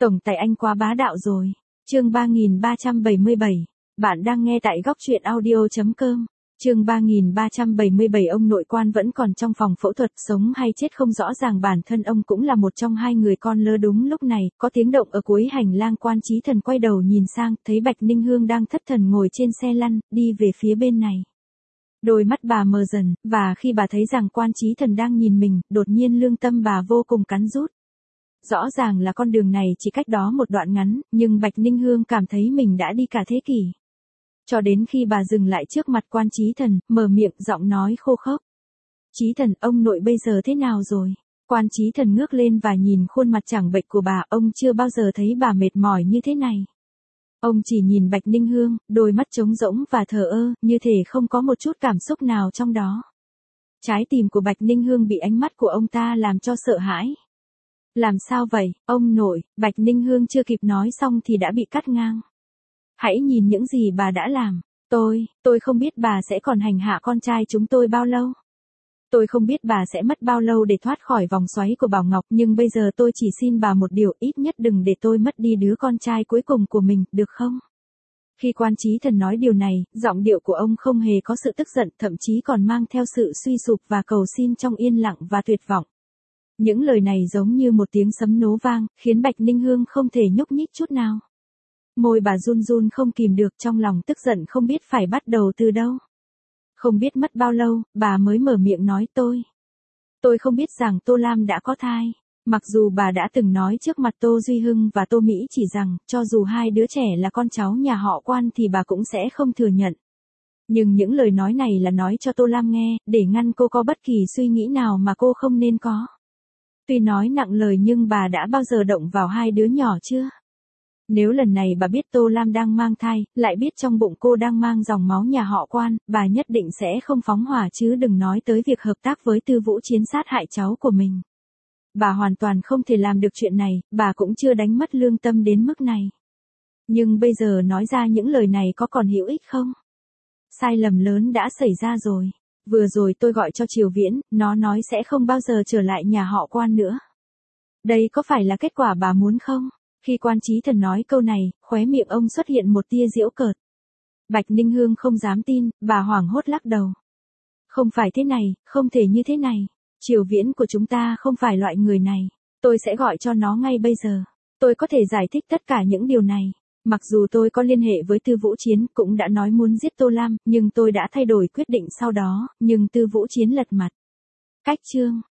Tổng tài anh quá bá đạo rồi. Chương 3377. Bạn đang nghe tại góc truyện audio.com. Chương 3377. Ông nội quan vẫn còn trong phòng phẫu thuật, sống hay chết không rõ ràng, bản thân ông cũng là một trong hai người con lơ. Đúng lúc này, có tiếng động ở cuối hành lang. Quan Chí Thần quay đầu nhìn sang, thấy Bạch Ninh Hương đang thất thần ngồi trên xe lăn, đi về phía bên này. Đôi mắt bà mờ dần, và khi bà thấy rằng Quan Chí Thần đang nhìn mình, đột nhiên lương tâm bà vô cùng cắn rút. Rõ ràng là con đường này chỉ cách đó một đoạn ngắn, nhưng Bạch Ninh Hương cảm thấy mình đã đi cả thế kỷ. Cho đến khi bà dừng lại trước mặt Quan Chí Thần, mở miệng, giọng nói khô khốc. Chí Thần, ông nội bây giờ thế nào rồi? Quan Chí Thần ngước lên và nhìn khuôn mặt chẳng bệnh của bà, ông chưa bao giờ thấy bà mệt mỏi như thế này. Ông chỉ nhìn Bạch Ninh Hương, đôi mắt trống rỗng và thờ ơ, như thể không có một chút cảm xúc nào trong đó. Trái tim của Bạch Ninh Hương bị ánh mắt của ông ta làm cho sợ hãi. Làm sao vậy, ông nội? Bạch Ninh Hương chưa kịp nói xong thì đã bị cắt ngang. Hãy nhìn những gì bà đã làm. Tôi không biết bà sẽ còn hành hạ con trai chúng tôi bao lâu. Tôi không biết bà sẽ mất bao lâu để thoát khỏi vòng xoáy của Bảo Ngọc, nhưng bây giờ tôi chỉ xin bà một điều, ít nhất đừng để tôi mất đi đứa con trai cuối cùng của mình, được không? Khi Quan Chí Thần nói điều này, giọng điệu của ông không hề có sự tức giận, thậm chí còn mang theo sự suy sụp và cầu xin trong yên lặng và tuyệt vọng. Những lời này giống như một tiếng sấm nổ vang, khiến Bạch Ninh Hương không thể nhúc nhích chút nào. Môi bà run run không kìm được, trong lòng tức giận không biết phải bắt đầu từ đâu. Không biết mất bao lâu, bà mới mở miệng nói tôi không biết rằng Tô Lam đã có thai. Mặc dù bà đã từng nói trước mặt Tô Duy Hưng và Tô Mỹ Chỉ rằng, cho dù hai đứa trẻ là con cháu nhà họ Quan thì bà cũng sẽ không thừa nhận. Nhưng những lời nói này là nói cho Tô Lam nghe, để ngăn cô có bất kỳ suy nghĩ nào mà cô không nên có. Tuy nói nặng lời nhưng bà đã bao giờ động vào hai đứa nhỏ chưa? Nếu lần này bà biết Tô Lam đang mang thai, lại biết trong bụng cô đang mang dòng máu nhà họ Quan, bà nhất định sẽ không phóng hỏa, chứ đừng nói tới việc hợp tác với Tư Vũ Chiến sát hại cháu của mình. Bà hoàn toàn không thể làm được chuyện này, bà cũng chưa đánh mất lương tâm đến mức này. Nhưng bây giờ nói ra những lời này có còn hữu ích không? Sai lầm lớn đã xảy ra rồi. Vừa rồi tôi gọi cho Triều Viễn, nó nói sẽ không bao giờ trở lại nhà họ Quan nữa. Đây có phải là kết quả bà muốn không? Khi Quan Chí Thần nói câu này, khóe miệng ông xuất hiện một tia giễu cợt. Bạch Ninh Hương không dám tin, bà hoảng hốt lắc đầu. Không phải thế này, không thể như thế này. Triều Viễn của chúng ta không phải loại người này. Tôi sẽ gọi cho nó ngay bây giờ. Tôi có thể giải thích tất cả những điều này. Mặc dù tôi có liên hệ với Tư Vũ Chiến, cũng đã nói muốn giết Tô Lam, nhưng tôi đã thay đổi quyết định sau đó, nhưng Tư Vũ Chiến lật mặt. Cách chương